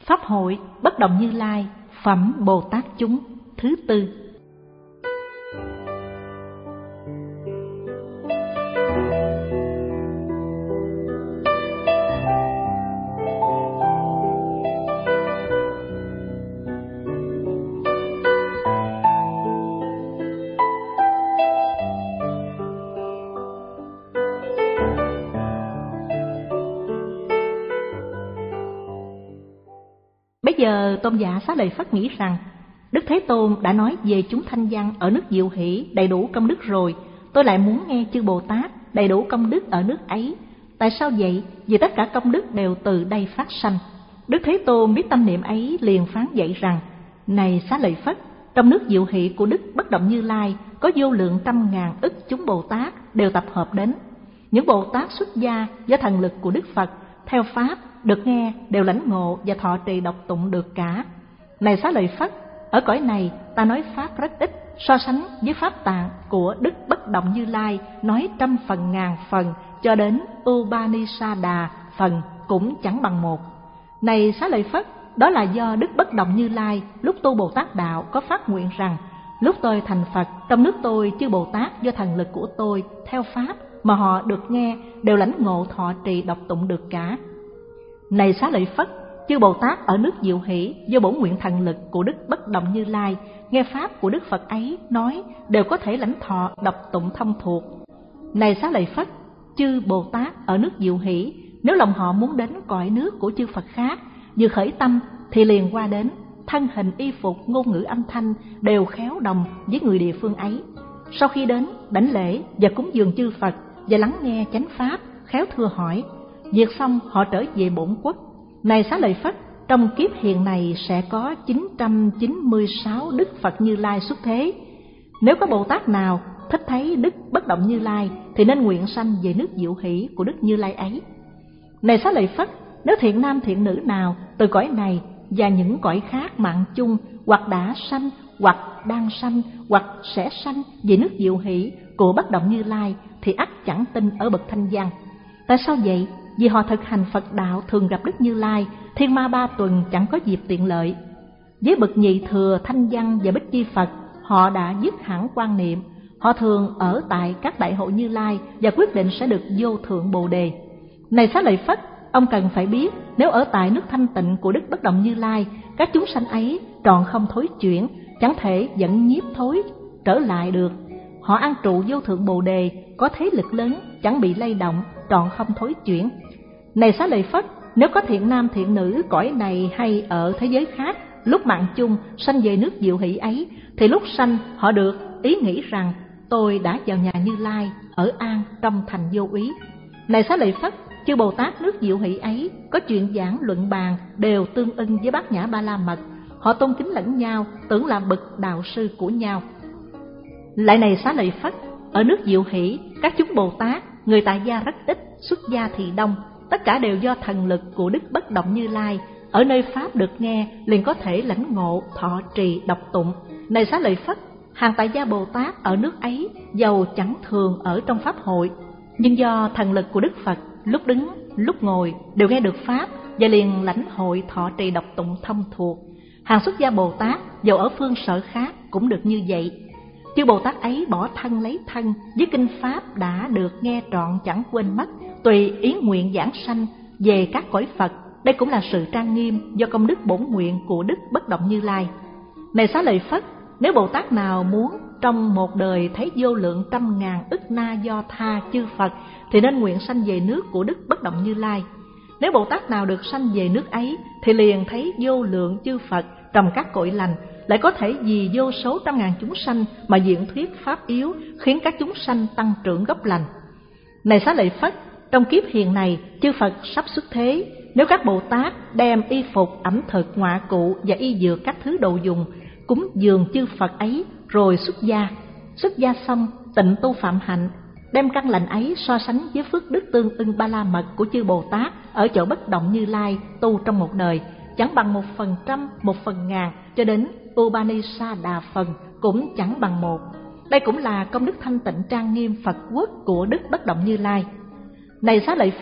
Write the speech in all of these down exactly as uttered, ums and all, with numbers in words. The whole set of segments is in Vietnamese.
Pháp hội Bất Động Như Lai, phẩm Bồ Tát chúng thứ tư. Bây giờ Tôn giả Xá Lợi Phất nghĩ rằng Đức Thế Tôn đã nói về chúng thanh văn ở nước Diệu Hỷ đầy đủ công đức rồi, tôi lại muốn nghe chư Bồ Tát đầy đủ công đức ở nước ấy. Tại sao vậy? Vì tất cả công đức đều từ đây phát sanh. Đức Thế Tôn biết tâm niệm ấy, liền phán dạy rằng: Này Xá Lợi Phất, trong nước Diệu Hỷ của Đức Bất Động Như Lai có vô lượng trăm ngàn ức chúng Bồ Tát đều tập hợp đến. Những Bồ Tát xuất gia do thần lực của Đức Phật theo pháp được nghe đều lãnh ngộ và thọ trì đọc tụng được cả. Này Xá Lợi Phất, ở cõi này ta nói pháp rất ít, so sánh với pháp tạng của Đức Bất Động Như Lai nói trăm phần ngàn phần cho đến Upanishada phần cũng chẳng bằng một. Này Xá Lợi Phất, đó là do Đức Bất Động Như Lai lúc tu Bồ Tát đạo có phát nguyện rằng: lúc tôi thành Phật, trong nước tôi chư Bồ Tát do thần lực của tôi theo pháp mà họ được nghe đều lãnh ngộ thọ trì đọc tụng được cả. Này Xá Lợi Phất, chư Bồ Tát ở nước Diệu Hỷ do bổn nguyện thần lực của Đức Bất Động Như Lai nghe pháp của Đức Phật ấy nói đều có thể lãnh thọ đọc tụng thông thuộc. Này Xá Lợi Phất, chư Bồ Tát ở nước Diệu Hỷ nếu lòng họ muốn đến cõi nước của chư Phật khác, vừa khởi tâm thì liền qua đến, thân hình y phục ngôn ngữ âm thanh đều khéo đồng với người địa phương ấy. Sau khi đến đảnh lễ và cúng dường chư Phật và lắng nghe chánh pháp, khéo thưa hỏi, việc xong họ trở về bổn quốc. Này Xá Lợi Phất, trong kiếp hiện này sẽ có chín trăm chín mươi sáu Đức Phật Như Lai xuất thế. Nếu có Bồ Tát nào thích thấy Đức Bất Động Như Lai thì nên nguyện sanh về nước Diệu Hỷ của Đức Như Lai ấy. Này Xá Lợi Phất, nếu thiện nam thiện nữ nào từ cõi này và những cõi khác mạng chung, hoặc đã sanh, hoặc đang sanh, hoặc sẽ sanh về nước Diệu Hỷ của Bất Động Như Lai thì ắt chẳng tin ở bậc thanh văn. Tại sao vậy? Vì họ thực hành Phật đạo thường gặp Đức Như Lai, thiên ma ba tuần chẳng có dịp tiện lợi. Với bậc nhị thừa thanh văn và bích chi Phật, họ đã dứt hẳn quan niệm. Họ thường ở tại các đại hội Như Lai và quyết định sẽ được vô thượng Bồ Đề. Này Xá Lợi Phất, ông cần phải biết, nếu ở tại nước thanh tịnh của Đức Bất Động Như Lai, các chúng sanh ấy trọn không thối chuyển, chẳng thể dẫn nhiếp thối trở lại được. Họ an trụ vô thượng Bồ Đề, có thế lực lớn, chẳng bị lay động, trọn không thối chuyển. Này Xá Lợi Phất, nếu có thiện nam thiện nữ cõi này hay ở thế giới khác, lúc mạng chung sanh về nước Diệu Hỷ ấy, thì lúc sanh họ được ý nghĩ rằng tôi đã vào nhà Như Lai, ở an trong thành vô úy. Này Xá Lợi Phất, chư Bồ Tát nước Diệu Hỷ ấy có chuyện giảng luận bàn đều tương ưng với Bát Nhã Ba La Mật. Họ tôn kính lẫn nhau, tưởng là bậc đạo sư của nhau. Lại này Xá Lợi Phất, ở nước Diệu Hỷ, các chúng Bồ Tát, người tại gia rất ít, xuất gia thì đông, tất cả đều do thần lực của Đức Bất Động Như Lai, ở nơi pháp được nghe liền có thể lãnh ngộ, thọ trì, đọc tụng. Này Xá Lợi Phất, hàng tại gia Bồ Tát ở nước ấy dầu chẳng thường ở trong pháp hội, nhưng do thần lực của Đức Phật, lúc đứng, lúc ngồi đều nghe được pháp và liền lãnh hội, thọ trì, đọc tụng thông thuộc. Hàng xuất gia Bồ Tát dầu ở phương sở khác cũng được như vậy. Chư Bồ Tát ấy bỏ thân lấy thân, với kinh pháp đã được nghe trọn chẳng quên mất, tùy ý nguyện giảng sanh về các cõi Phật. Đây cũng là sự trang nghiêm do công đức bổn nguyện của Đức Bất Động Như Lai. Này Xá Lợi Phất, nếu Bồ Tát nào muốn trong một đời thấy vô lượng trăm ngàn ức na do tha chư Phật thì nên nguyện sanh về nước của Đức Bất Động Như Lai. Nếu Bồ Tát nào được sanh về nước ấy thì liền thấy vô lượng chư Phật trong các cõi lành, lại có thể vì vô số trăm ngàn chúng sanh mà diễn thuyết pháp yếu, khiến các chúng sanh tăng trưởng gốc lành. Này Xá Lợi Phất, trong kiếp hiện này chư Phật sắp xuất thế, nếu các Bồ Tát đem y phục, ẩm thực, ngọa cụ và y dược các thứ đồ dùng cúng dường chư Phật ấy rồi xuất gia. Xuất gia xong tịnh tu phạm hạnh, đem căn lành ấy so sánh với phước đức tương ưng ba la mật của chư Bồ Tát ở chỗ Bất Động Như Lai tu trong một đời, chẳng bằng một phần trăm, một phần ngàn cho đến Upanishada phần cũng chẳng bằng một. Đây cũng là công đức thanh tịnh trang nghiêm Phật quốc của Đức Bất Động Như Lai. Này Xá Lợi Phất,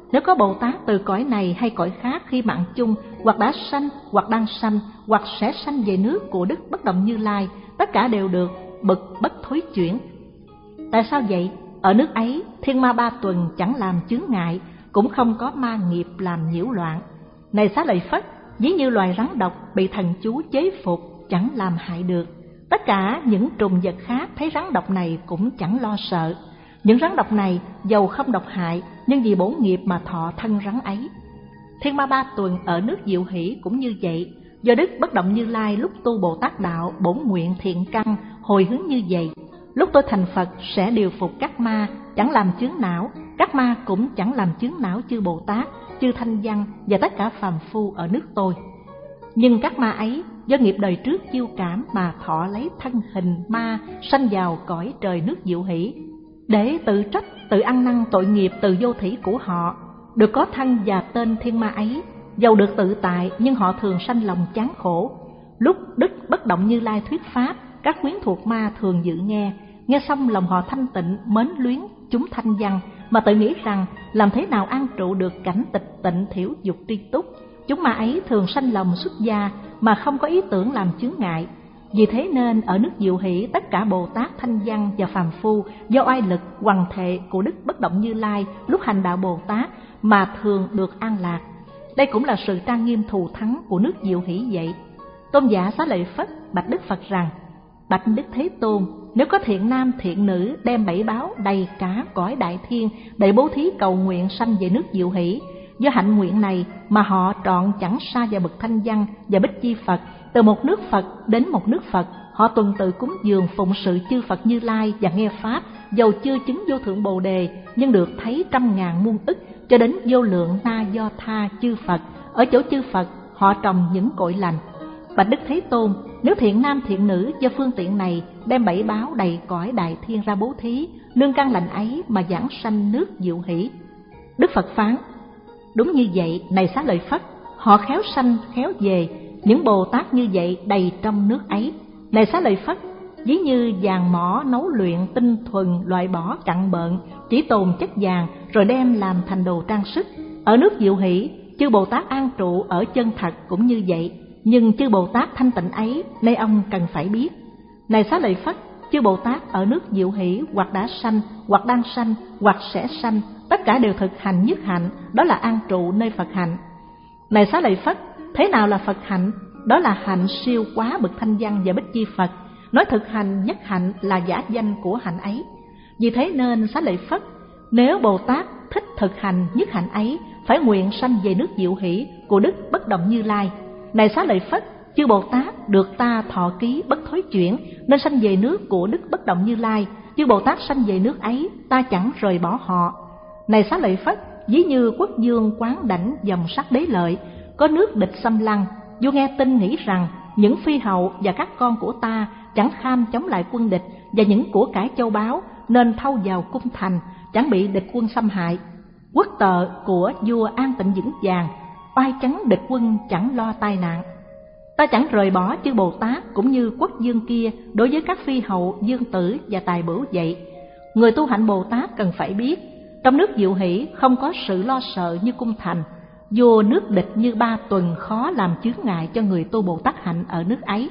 Nếu có Bồ Tát từ cõi này hay cõi khác khi mạng chung, hoặc đã sanh, hoặc đang sanh, hoặc sẽ sanh về nước của Đức Bất Động Như Lai, tất cả đều được bậc bất thối chuyển. Tại sao vậy? Ở nước ấy, thiên ma ba tuần chẳng làm chướng ngại, cũng không có ma nghiệp làm nhiễu loạn. Này Xá Lợi Phất, ví như loài rắn độc bị thần chú chế phục, chẳng làm hại được. Tất cả những trùng vật khác thấy rắn độc này cũng chẳng lo sợ. Những rắn độc này dầu không độc hại, nhưng vì bổn nghiệp mà thọ thân rắn ấy. Thiên ma ba tuần ở nước Diệu Hỷ cũng như vậy. Do Đức Bất Động Như Lai lúc tu Bồ Tát đạo bổn nguyện thiện căn hồi hướng như vậy, lúc tôi thành Phật sẽ điều phục các ma, chẳng làm chướng não. Các ma cũng chẳng làm chướng não chư Bồ Tát, chư Thanh Văn và tất cả phàm phu ở nước tôi. Nhưng các ma ấy do nghiệp đời trước chiêu cảm mà thọ lấy thân hình ma, sanh vào cõi trời nước Diệu Hỷ, để tự trách, tự ăn năn tội nghiệp từ vô thủy của họ. Được có thân và tên thiên ma ấy, dầu được tự tại nhưng họ thường sanh lòng chán khổ. Lúc Đức Bất Động Như Lai thuyết pháp, các quyến thuộc ma thường dự nghe. Nghe xong lòng họ thanh tịnh, mến luyến chúng thanh văn, mà tự nghĩ rằng làm thế nào an trụ được cảnh tịch tịnh thiểu dục tri túc. Chúng ma ấy thường sanh lòng xuất gia mà không có ý tưởng làm chướng ngại. Vì thế nên ở nước Diệu Hỷ, tất cả Bồ Tát, Thanh Văn và phàm phu do oai lực hoằng thệ của Đức Bất Động Như Lai lúc hành đạo Bồ Tát mà thường được an lạc. Đây cũng là sự trang nghiêm thù thắng của nước Diệu Hỷ vậy. Tôn giả Xá Lợi Phất bạch Đức Phật rằng: Bạch Đức Thế Tôn, nếu có thiện nam thiện nữ đem bảy báo đầy cả cõi đại thiên để bố thí cầu nguyện sanh về nước Diệu Hỷ, do hạnh nguyện này mà họ trọn chẳng xa vào bậc Thanh Văn và Bích Chi Phật, từ một nước Phật đến một nước Phật, họ tuần tự cúng dường phụng sự chư Phật Như Lai và nghe pháp, dầu chưa chứng vô thượng Bồ đề nhưng được thấy trăm ngàn muôn ức, cho đến vô lượng na do tha chư Phật. Ở chỗ chư Phật họ trồng những cội lành. Bạch Đức Thế Tôn, nếu thiện nam thiện nữ do phương tiện này đem bảy báo đầy cõi đại thiên ra bố thí, nương căn lành ấy mà giảng sanh nước Diệu Hỷ. Đức Phật phán: Đúng như vậy, này Xá Lợi Phất, họ khéo sanh khéo về, những Bồ Tát như vậy đầy trong nước ấy. Này Xá Lợi Phất, ví như vàng mỏ nấu luyện tinh thuần, loại bỏ cặn bợn, chỉ tồn chất vàng rồi đem làm thành đồ trang sức. Ở nước Diệu Hỷ, chư Bồ Tát an trụ ở chân thật cũng như vậy. Nhưng chư Bồ Tát thanh tịnh ấy, nay ông cần phải biết. Này Xá Lợi Phất, chư Bồ Tát ở nước Diệu Hỷ hoặc đã sanh, hoặc đang sanh, hoặc sẽ sanh, tất cả đều thực hành nhất hạnh, đó là an trụ nơi Phật hạnh. Này Xá Lợi Phất, thế nào là Phật hạnh? Đó là hạnh siêu quá bậc Thanh Văn và Bích Chi Phật. Nói thực hành nhất hạnh là giả danh của hạnh ấy. Vì thế nên Xá Lợi Phất, nếu Bồ Tát thích thực hành nhất hạnh ấy, phải nguyện sanh về nước Diệu Hỷ của Đức Bất Động Như Lai. Này Xá Lợi Phất, chư Bồ Tát được ta thọ ký bất thối chuyển, nên sanh về nước của Đức Bất Động Như Lai. Chư Bồ Tát sanh về nước ấy, ta chẳng rời bỏ họ. Này Xá Lợi Phất, ví như quốc vương quán đảnh dòng sắc đế lợi, có nước địch xâm lăng, vua nghe tin nghĩ rằng những phi hậu và các con của ta chẳng kham chống lại quân địch và những của cải châu báu, nên thâu vào cung thành, chẳng bị địch quân xâm hại. Quốc tợ của vua an tịnh vững vàng, oai chắn địch quân chẳng lo tai nạn. Ta chẳng rời bỏ chư Bồ Tát cũng như quốc vương kia đối với các phi hậu, dương tử và tài bửu vậy. Người tu hạnh Bồ Tát cần phải biết, trong nước Diệu Hỷ không có sự lo sợ như cung thành. Vua nước địch như ba tuần khó làm chướng ngại cho người tu Bồ Tát hạnh ở nước ấy.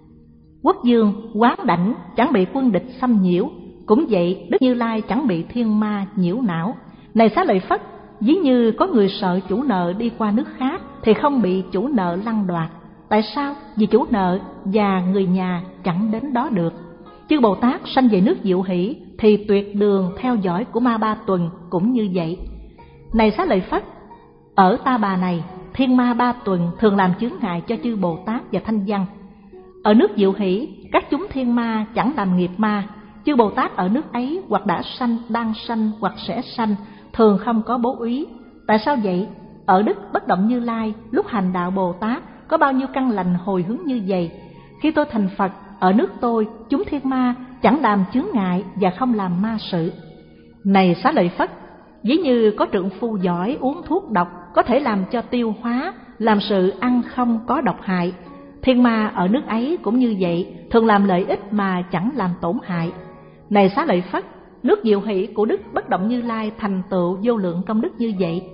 Quốc vương quán đảnh chẳng bị quân địch xâm nhiễu, cũng vậy Đức Như Lai chẳng bị thiên ma nhiễu não. Này Xá Lợi Phất, ví như có người sợ chủ nợ đi qua nước khác thì không bị chủ nợ lăng đoạt. Tại sao? Vì chủ nợ và người nhà chẳng đến đó được. Chư Bồ Tát sanh về nước Diệu Hỷ thì tuyệt đường theo dõi của ma ba tuần cũng như vậy. Này Xá Lợi Phất, ở Ta Bà này, thiên ma ba tuần thường làm chướng ngại cho chư Bồ Tát và Thanh Văn. Ở nước Diệu Hỷ, các chúng thiên ma chẳng làm nghiệp ma. Chư Bồ Tát ở nước ấy hoặc đã sanh, đang sanh hoặc sẽ sanh, thường không có bố úy. Tại sao vậy? Ở Đức Bất Động Như Lai, lúc hành đạo Bồ Tát, có bao nhiêu căn lành hồi hướng như vậy. Khi tôi thành Phật, ở nước tôi, chúng thiên ma chẳng làm chướng ngại và không làm ma sự. Này Xá Lợi Phất, ví như có trượng phu giỏi uống thuốc độc, có thể làm cho tiêu hóa, làm sự ăn không có độc hại. Thiên ma ở nước ấy cũng như vậy, thường làm lợi ích mà chẳng làm tổn hại. Này Xá Lợi Phất, nước Diệu Hỷ của Đức Bất Động Như Lai thành tựu vô lượng công đức như vậy.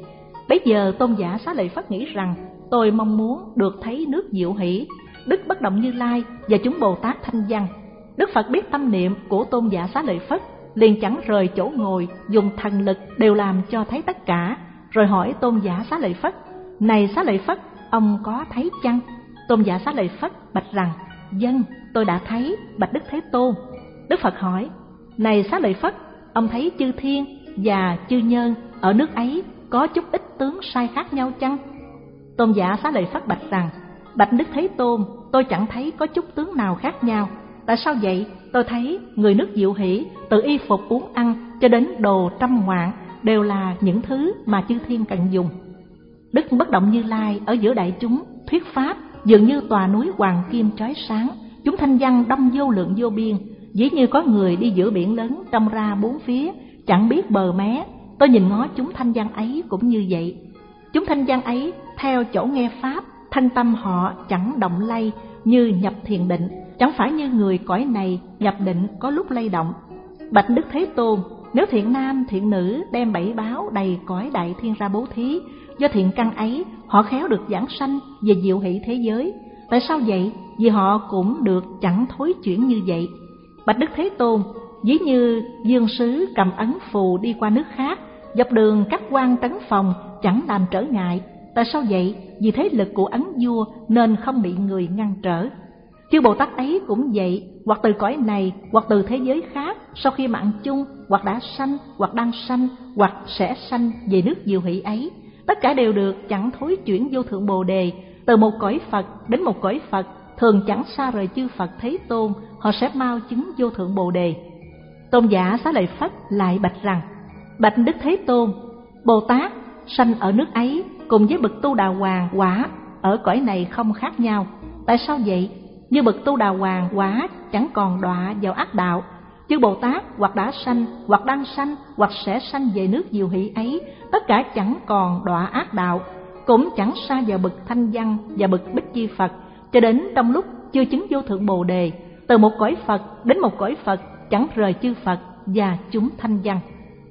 Bấy giờ Tôn giả Xá Lợi Phất nghĩ rằng tôi mong muốn được thấy nước Diệu Hỷ, Đức Bất Động Như Lai và chúng Bồ Tát Thanh Văn. Đức Phật biết tâm niệm của Tôn giả Xá Lợi Phất, liền chẳng rời chỗ ngồi, dùng thần lực đều làm cho thấy tất cả, rồi hỏi Tôn giả Xá Lợi Phất: Này Xá Lợi Phất, ông có thấy chăng? Tôn giả Xá Lợi Phất bạch rằng: Vâng, tôi đã thấy, bạch Đức Thế Tôn. Đức Phật hỏi: Này Xá Lợi Phất, ông thấy chư thiên và chư nhân ở nước ấy có chút ít tướng sai khác nhau chăng? Tôn giả Xá Lợi Phất bạch rằng: Bạch Đức Thế Tôn, tôi chẳng thấy có chút tướng nào khác nhau. Tại sao vậy? Tôi thấy người nước Diệu Hỷ, từ y phục uống ăn cho đến đồ trăm ngoạn đều là những thứ mà chư thiên cần dùng. Đức Bất Động Như Lai ở giữa đại chúng thuyết pháp dường như tòa núi hoàng kim chói sáng, chúng thanh văn đông vô lượng vô biên, dĩ như có người đi giữa biển lớn trông ra bốn phía, chẳng biết bờ mé. Tôi nhìn ngó chúng thanh văn ấy cũng như vậy. Chúng thanh văn ấy theo chỗ nghe pháp, thanh tâm họ chẳng động lay, như nhập thiền định, chẳng phải như người cõi này nhập định có lúc lay động. Bạch Đức Thế Tôn, nếu thiện nam thiện nữ đem bảy báo đầy cõi đại thiên ra bố thí, do thiện căn ấy họ khéo được giảng sanh về diệu hỷ thế giới. Tại sao vậy? Vì họ cũng được chẳng thối chuyển như vậy. Bạch Đức Thế Tôn, ví như dương sứ cầm ấn phù đi qua nước khác, dọc đường các quan trấn phòng chẳng làm trở ngại. Tại sao vậy? Vì thế lực của ấn vua nên không bị người ngăn trở. Chư Bồ Tát ấy cũng vậy, hoặc từ cõi này, hoặc từ thế giới khác, sau khi mạng chung, hoặc đã sanh, hoặc đang sanh, hoặc sẽ sanh về nước diệu hỷ ấy, tất cả đều được chẳng thối chuyển vô thượng Bồ Đề, từ một cõi Phật đến một cõi Phật, thường chẳng xa rời chư Phật Thế Tôn, họ sẽ mau chứng vô thượng Bồ Đề. Tôn giả Xá Lợi Phất lại bạch rằng: Bạch Đức Thế Tôn, Bồ Tát sanh ở nước ấy cùng với bậc Tu Đà Hoàng quả ở cõi này không khác nhau. Tại sao vậy? Như bậc Tu Đà Hoàng quả chẳng còn đọa vào ác đạo, chư Bồ Tát hoặc đã sanh, hoặc đang sanh, hoặc sẽ sanh về nước diệu hỷ ấy, tất cả chẳng còn đọa ác đạo, cũng chẳng xa vào bậc Thanh Văn và bậc Bích Chi Phật, cho đến trong lúc chưa chứng vô thượng Bồ Đề, từ một cõi Phật đến một cõi Phật chẳng rời chư Phật và chúng Thanh Văn.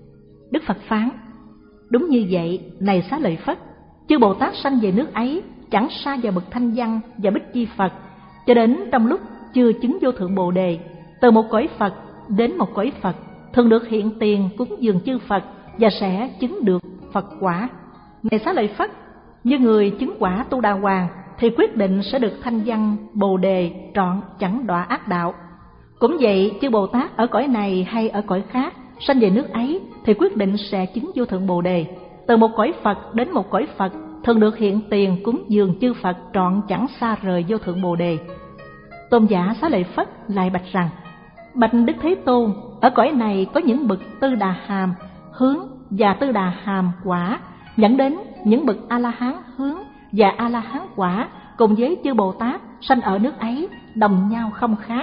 Đức Phật phán: Đúng như vậy, này Xá Lợi Phất, chư Bồ Tát sanh về nước ấy chẳng xa vào bậc Thanh Văn và Bích Chi Phật, cho đến trong lúc chưa chứng vô thượng Bồ Đề, từ một cõi Phật đến một cõi Phật, thường được hiện tiền cúng dường chư Phật và sẽ chứng được Phật quả. Này Xá Lợi Phất, như người chứng quả Tu Đà Hoàng thì quyết định sẽ được Thanh Văn Bồ Đề trọn, chẳng đọa ác đạo. Cũng vậy, chư Bồ Tát ở cõi này hay ở cõi khác sanh về nước ấy thì quyết định sẽ chứng vô thượng Bồ Đề, từ một cõi Phật đến một cõi Phật, thường được hiện tiền cúng dường chư Phật trọn, chẳng xa rời vô thượng Bồ Đề. Tôn giả Xá Lợi Phất lại bạch rằng: Bạch Đức Thế Tôn, ở cõi này có những bậc Tư Đà Hàm hướng và Tư Đà Hàm quả, dẫn đến những bậc A La Hán hướng và A La Hán quả, cùng với chư Bồ Tát sanh ở nước ấy đồng nhau không khác.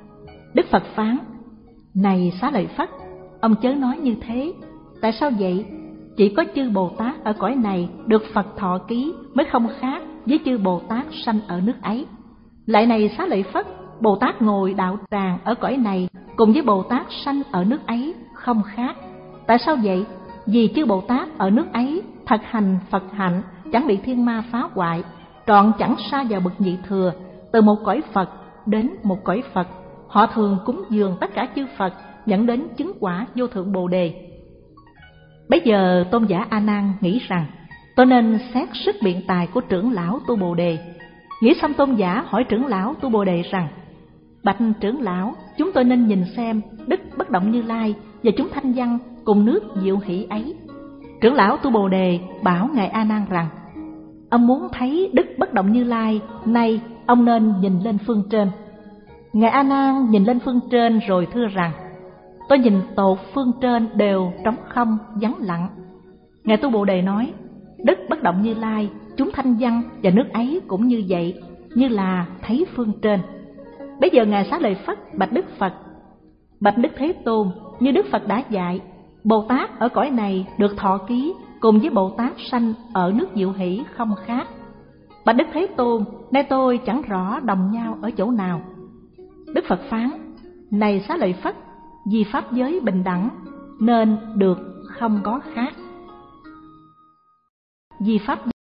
Đức Phật phán: Này Xá Lợi Phất, ông chớ nói như thế. Tại sao vậy? Chỉ có chư Bồ Tát ở cõi này được Phật thọ ký mới không khác với chư Bồ Tát sanh ở nước ấy. Lại này Xá Lợi Phất, Bồ Tát ngồi đạo tràng ở cõi này cùng với Bồ Tát sanh ở nước ấy không khác. Tại sao vậy? Vì chư Bồ Tát ở nước ấy thật hành Phật hạnh, chẳng bị thiên ma phá hoại, trọn chẳng xa vào bậc nhị thừa, từ một cõi Phật đến một cõi Phật, họ thường cúng dường tất cả chư Phật, dẫn đến chứng quả vô thượng Bồ Đề. Bấy giờ Tôn giả A Nan nghĩ rằng tôi nên xét sức biện tài của trưởng lão Tu Bồ Đề. Nghĩ xong, Tôn giả hỏi trưởng lão Tu Bồ Đề rằng: Bạch trưởng lão, chúng tôi nên nhìn xem Đức Bất Động Như Lai và chúng Thanh Văn cùng nước diệu hỷ ấy. Trưởng lão Tu Bồ Đề bảo ngài A Nan rằng: Ông muốn thấy Đức Bất Động Như Lai, nay ông nên nhìn lên phương trên. Ngài A Nan nhìn lên phương trên rồi thưa rằng: Tôi nhìn tột phương trên đều trống không, vắng lặng. Ngài Tu Bồ Đề nói: Đức Bất Động Như Lai, chúng Thanh Văn và nước ấy cũng như vậy, như là thấy phương trên. Bây giờ ngài Xá Lợi Phất bạch Đức Phật: Bạch Đức Thế Tôn, như Đức Phật đã dạy, Bồ Tát ở cõi này được thọ ký cùng với Bồ Tát sanh ở nước diệu hỷ không khác. Bạch Đức Thế Tôn, nay tôi chẳng rõ đồng nhau ở chỗ nào. Đức Phật phán: Này Xá Lợi Phất, vì pháp giới bình đẳng nên được không có khác. Vì pháp